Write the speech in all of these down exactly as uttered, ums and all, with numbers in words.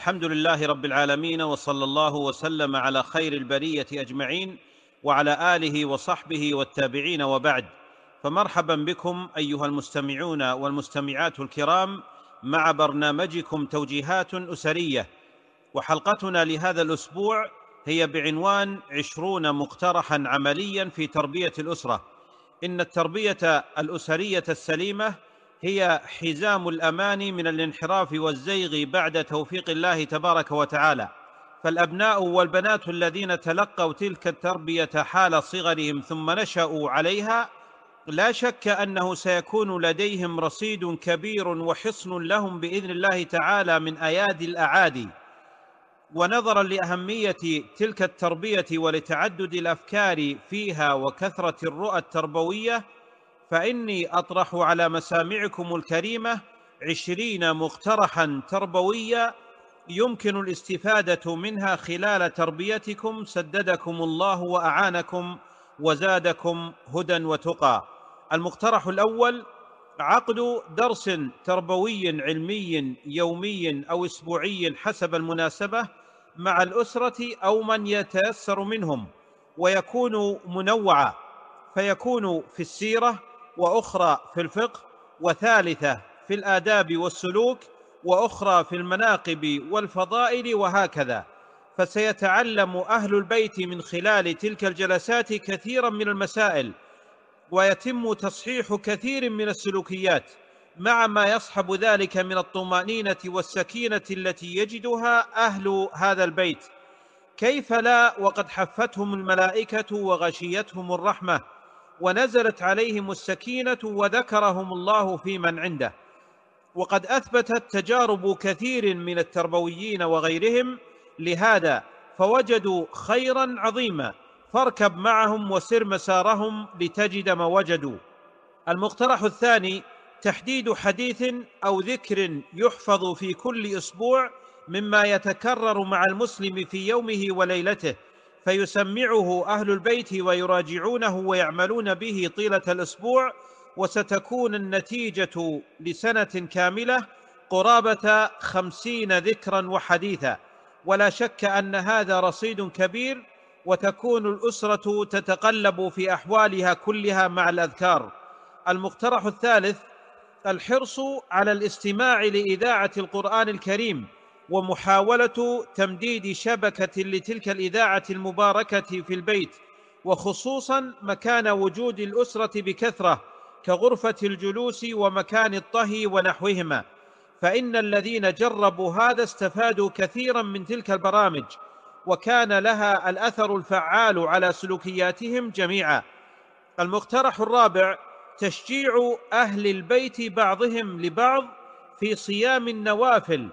الحمد لله رب العالمين، وصلى الله وسلم على خير البرية أجمعين وعلى آله وصحبه والتابعين، وبعد. فمرحبا بكم أيها المستمعون والمستمعات الكرام مع برنامجكم توجيهات أسرية، وحلقتنا لهذا الأسبوع هي بعنوان عشرون مقترحا عمليا في تربية الأسرة. إن التربية الأسرية السليمة هي حزام الأمان من الانحراف والزيغ بعد توفيق الله تبارك وتعالى. فالأبناء والبنات الذين تلقوا تلك التربية حال صغرهم ثم نشأوا عليها لا شك أنه سيكون لديهم رصيد كبير وحصن لهم بإذن الله تعالى من أيادي الأعادي. ونظرا لأهمية تلك التربية ولتعدد الأفكار فيها وكثرة الرؤى التربوية، فإني أطرح على مسامعكم الكريمة عشرين مقترحا تربويا يمكن الاستفادة منها خلال تربيتكم، سددكم الله وأعانكم وزادكم هدى وتقى. المقترح الأول: عقد درس تربوي علمي يومي أو أسبوعي حسب المناسبة مع الأسرة أو من يتيسر منهم، ويكون منوعا، فيكون في السيرة، وأخرى في الفقه، وثالثة في الآداب والسلوك، وأخرى في المناقب والفضائل، وهكذا. فسيتعلم أهل البيت من خلال تلك الجلسات كثيرا من المسائل، ويتم تصحيح كثير من السلوكيات، مع ما يصحب ذلك من الطمأنينة والسكينة التي يجدها أهل هذا البيت. كيف لا وقد حفتهم الملائكة وغشيتهم الرحمة ونزلت عليهم السكينة وذكرهم الله في من عنده. وقد أثبتت تجارب كثير من التربويين وغيرهم لهذا، فوجدوا خيرا عظيما، فاركب معهم وسر مسارهم لتجد ما وجدوا. المقترح الثاني: تحديد حديث أو ذكر يحفظ في كل أسبوع مما يتكرر مع المسلم في يومه وليلته، فيسمعه أهل البيت ويراجعونه ويعملون به طيلة الأسبوع، وستكون النتيجة لسنة كاملة قرابة خمسين ذكرا وحديثا. ولا شك أن هذا رصيد كبير، وتكون الأسرة تتقلب في أحوالها كلها مع الأذكار. المقترح الثالث: الحرص على الاستماع لإذاعة القرآن الكريم، ومحاولة تمديد شبكة لتلك الإذاعة المباركة في البيت، وخصوصا مكان وجود الأسرة بكثرة كغرفة الجلوس ومكان الطهي ونحوهما، فإن الذين جربوا هذا استفادوا كثيرا من تلك البرامج، وكان لها الأثر الفعال على سلوكياتهم جميعا. المقترح الرابع: تشجيع أهل البيت بعضهم لبعض في صيام النوافل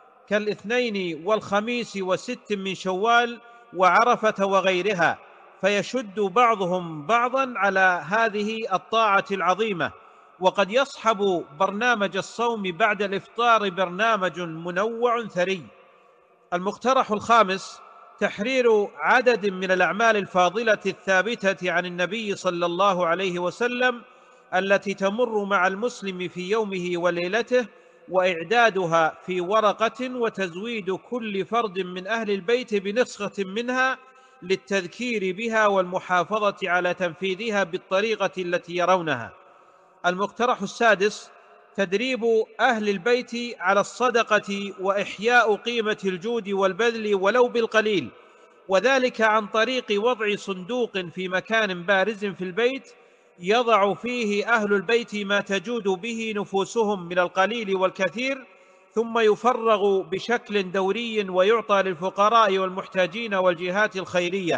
كالاثنين والخميس وست من شوال وعرفة وغيرها، فيشد بعضهم بعضا على هذه الطاعة العظيمة. وقد يصحب برنامج الصوم بعد الإفطار برنامج منوع ثري. المقترح الخامس: تحرير عدد من الأعمال الفاضلة الثابتة عن النبي صلى الله عليه وسلم التي تمر مع المسلم في يومه وليلته، وإعدادها في ورقة، وتزويد كل فرد من أهل البيت بنسخة منها للتذكير بها والمحافظة على تنفيذها بالطريقة التي يرونها. المقترح السادس: تدريب أهل البيت على الصدقة وإحياء قيمة الجود والبذل ولو بالقليل، وذلك عن طريق وضع صندوق في مكان بارز في البيت يضع فيه أهل البيت ما تجود به نفوسهم من القليل والكثير، ثم يفرغ بشكل دوري ويعطى للفقراء والمحتاجين والجهات الخيرية.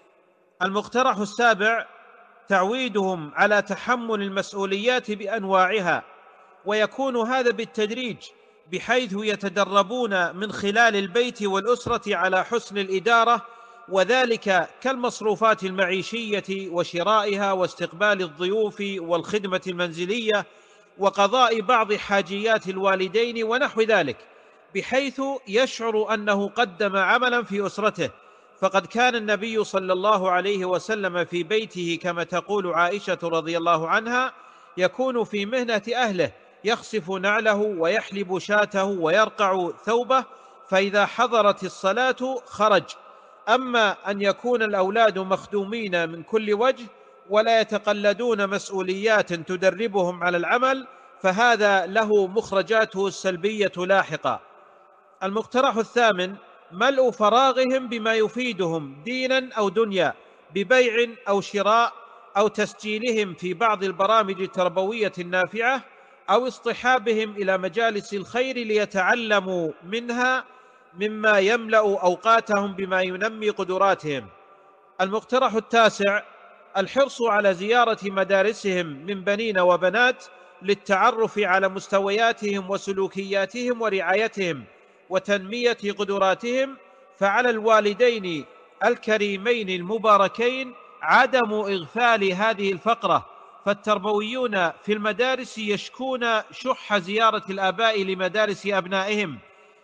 المقترح السابع: تعويدهم على تحمل المسؤوليات بأنواعها، ويكون هذا بالتدريج، بحيث يتدربون من خلال البيت والأسرة على حسن الإدارة، وذلك كالمصروفات المعيشية وشرائها واستقبال الضيوف والخدمة المنزلية وقضاء بعض حاجيات الوالدين ونحو ذلك، بحيث يشعر أنه قدم عملا في أسرته. فقد كان النبي صلى الله عليه وسلم في بيته كما تقول عائشة رضي الله عنها يكون في مهنة أهله، يخسف نعله ويحلب شاته ويرقع ثوبه، فإذا حضرت الصلاة خرج. أما أن يكون الأولاد مخدومين من كل وجه ولا يتقلدون مسؤوليات تدربهم على العمل، فهذا له مخرجاته السلبية لاحقا. المقترح الثامن: ملء فراغهم بما يفيدهم دينا أو دنيا، ببيع أو شراء، أو تسجيلهم في بعض البرامج التربوية النافعة، أو اصطحابهم إلى مجالس الخير ليتعلموا منها مما يملأ أوقاتهم بما ينمي قدراتهم. المقترح التاسع: الحرص على زيارة مدارسهم من بنين وبنات للتعرف على مستوياتهم وسلوكياتهم ورعايتهم وتنمية قدراتهم. فعلى الوالدين الكريمين المباركين عدم إغفال هذه الفقرة، فالتربويون في المدارس يشكون شح زيارة الآباء لمدارس أبنائهم،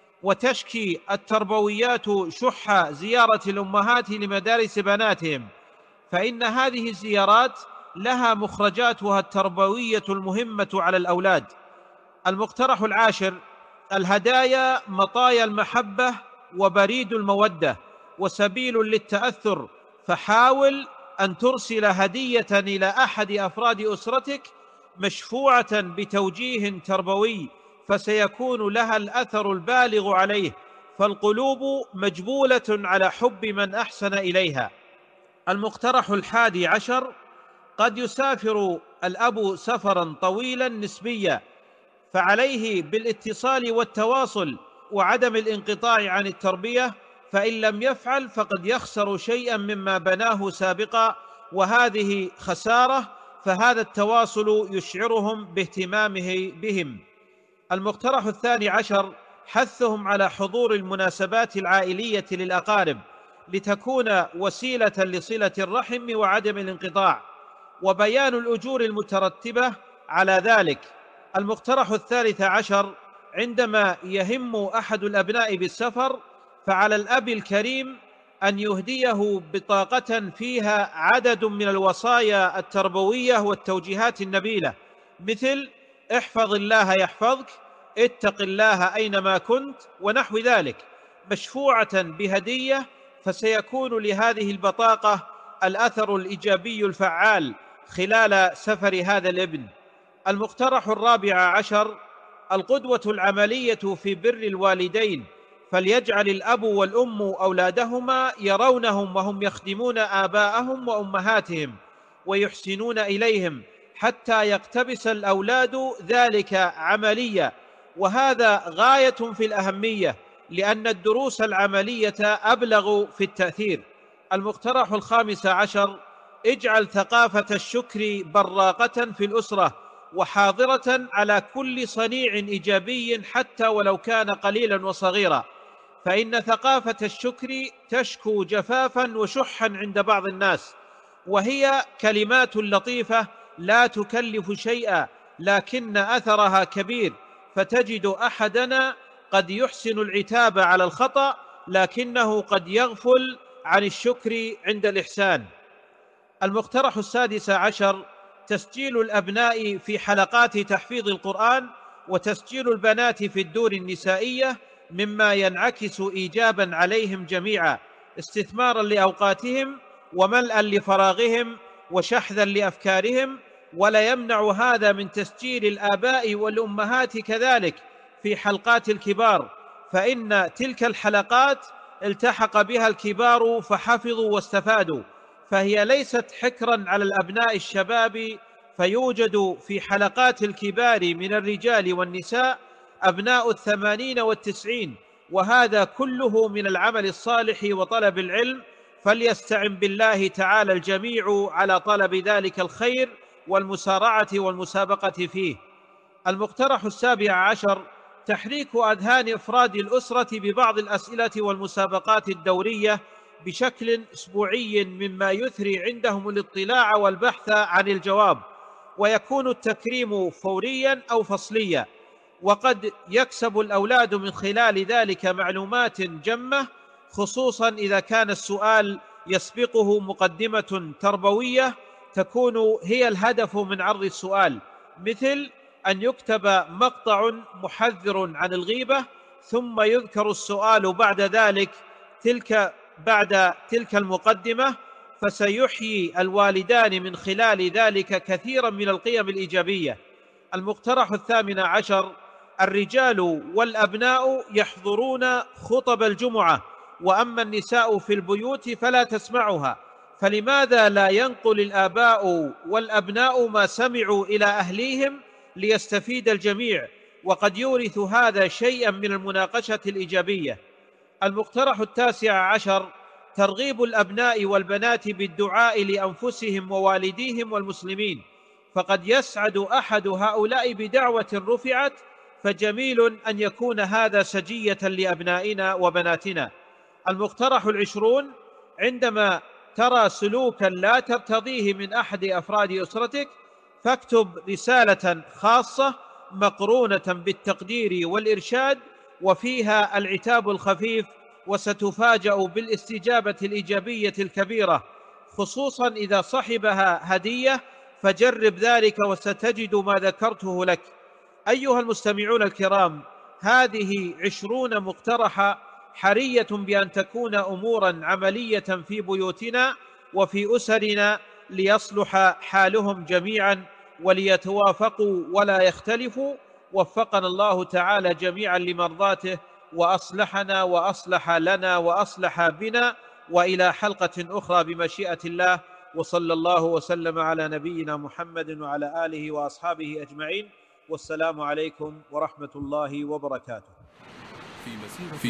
وتشكي التربويات شح زيارة الأمهات لمدارس بناتهم، فإن هذه الزيارات لها مخرجاتها التربوية المهمة على الأولاد. المقترح العاشر: الهدايا مطايا المحبة وبريد المودة وسبيل للتأثر، فحاول أن ترسل هدية إلى أحد أفراد أسرتك مشفوعة بتوجيه تربوي، فسيكون لها الأثر البالغ عليه، فالقلوب مجبولة على حب من أحسن إليها. المقترح الحادي عشر: قد يسافر الأب سفرا طويلا نسبيا، فعليه بالاتصال والتواصل وعدم الانقطاع عن التربية، فإن لم يفعل فقد يخسر شيئا مما بناه سابقا، وهذه خسارة، فهذا التواصل يشعرهم باهتمامه بهم. المقترح الثاني عشر: حثهم على حضور المناسبات العائلية للأقارب لتكون وسيلة لصلة الرحم وعدم الانقطاع، وبيان الأجور المترتبة على ذلك. المقترح الثالث عشر: عندما يهم أحد الأبناء بالسفر، فعلى الأب الكريم أن يهديه بطاقة فيها عدد من الوصايا التربوية والتوجيهات النبيلة، مثل: احفظ الله يحفظك، اتق الله أينما كنت، ونحو ذلك، مشفوعة بهدية، فسيكون لهذه البطاقة الأثر الإيجابي الفعال خلال سفر هذا الابن. المقترح الرابع عشر: القدوة العملية في بر الوالدين، فليجعل الأب والأم أولادهما يرونهم وهم يخدمون آباءهم وأمهاتهم ويحسنون إليهم، حتى يقتبس الأولاد ذلك عمليا، وهذا غاية في الأهمية، لأن الدروس العملية أبلغ في التأثير. المقترح الخامس عشر: اجعل ثقافة الشكر براقة في الأسرة وحاضرة على كل صنيع إيجابي حتى ولو كان قليلا وصغيرا، فإن ثقافة الشكر تشكو جفافا وشحا عند بعض الناس، وهي كلمات لطيفة لا تكلف شيئا لكن أثرها كبير، فتجد أحدنا قد يحسن العتاب على الخطأ لكنه قد يغفل عن الشكر عند الإحسان. المقترح السادس عشر: تسجيل الأبناء في حلقات تحفيظ القرآن وتسجيل البنات في الدور النسائية، مما ينعكس إيجابا عليهم جميعا، استثمارا لأوقاتهم وملئا لفراغهم وشحذا لأفكارهم، ولا يمنع هذا من تسجيل الآباء والأمهات كذلك في حلقات الكبار، فإن تلك الحلقات التحق بها الكبار فحفظوا واستفادوا، فهي ليست حكرا على الأبناء الشباب، فيوجد في حلقات الكبار من الرجال والنساء أبناء الثمانين والتسعين، وهذا كله من العمل الصالح وطلب العلم، فليستعن بالله تعالى الجميع على طلب ذلك الخير والمسارعة والمسابقة فيه. المقترح السابع عشر: تحريك أذهان أفراد الأسرة ببعض الأسئلة والمسابقات الدورية بشكل أسبوعي، مما يثري عندهم الاطلاع والبحث عن الجواب، ويكون التكريم فوريا أو فصليا، وقد يكسب الأولاد من خلال ذلك معلومات جمة، خصوصا إذا كان السؤال يسبقه مقدمة تربوية تكون هي الهدف من عرض السؤال، مثل أن يكتب مقطع محذر عن الغيبة، ثم يذكر السؤال بعد ذلك تلك بعد تلك المقدمة، فسيحيي الوالدان من خلال ذلك كثيرا من القيم الإيجابية. المقترح الثامن عشر: الرجال والأبناء يحضرون خطب الجمعة، وأما النساء في البيوت فلا تسمعها، فلماذا لا ينقل الآباء والأبناء ما سمعوا إلى أهليهم ليستفيد الجميع، وقد يورث هذا شيئا من المناقشة الإيجابية. المقترح التاسع عشر: ترغيب الأبناء والبنات بالدعاء لأنفسهم ووالديهم والمسلمين، فقد يسعد أحد هؤلاء بدعوة رفعت، فجميل أن يكون هذا سجية لأبنائنا وبناتنا. المقترح العشرون: عندما ترى سلوكا لا ترتضيه من أحد أفراد أسرتك، فاكتب رسالة خاصة مقرونة بالتقدير والإرشاد وفيها العتاب الخفيف، وستفاجأ بالاستجابة الإيجابية الكبيرة، خصوصا إذا صحبها هدية، فجرب ذلك وستجد ما ذكرته لك. أيها المستمعون الكرام، هذه عشرون مقترحة حرية بأن تكون أمورا عملية في بيوتنا وفي أسرنا، ليصلح حالهم جميعا وليتوافقوا ولا يختلفوا. وفقنا الله تعالى جميعا لمرضاته، وأصلحنا وأصلح لنا وأصلح بنا، وإلى حلقة أخرى بمشيئة الله، وصلى الله وسلم على نبينا محمد وعلى آله وأصحابه أجمعين، والسلام عليكم ورحمة الله وبركاته.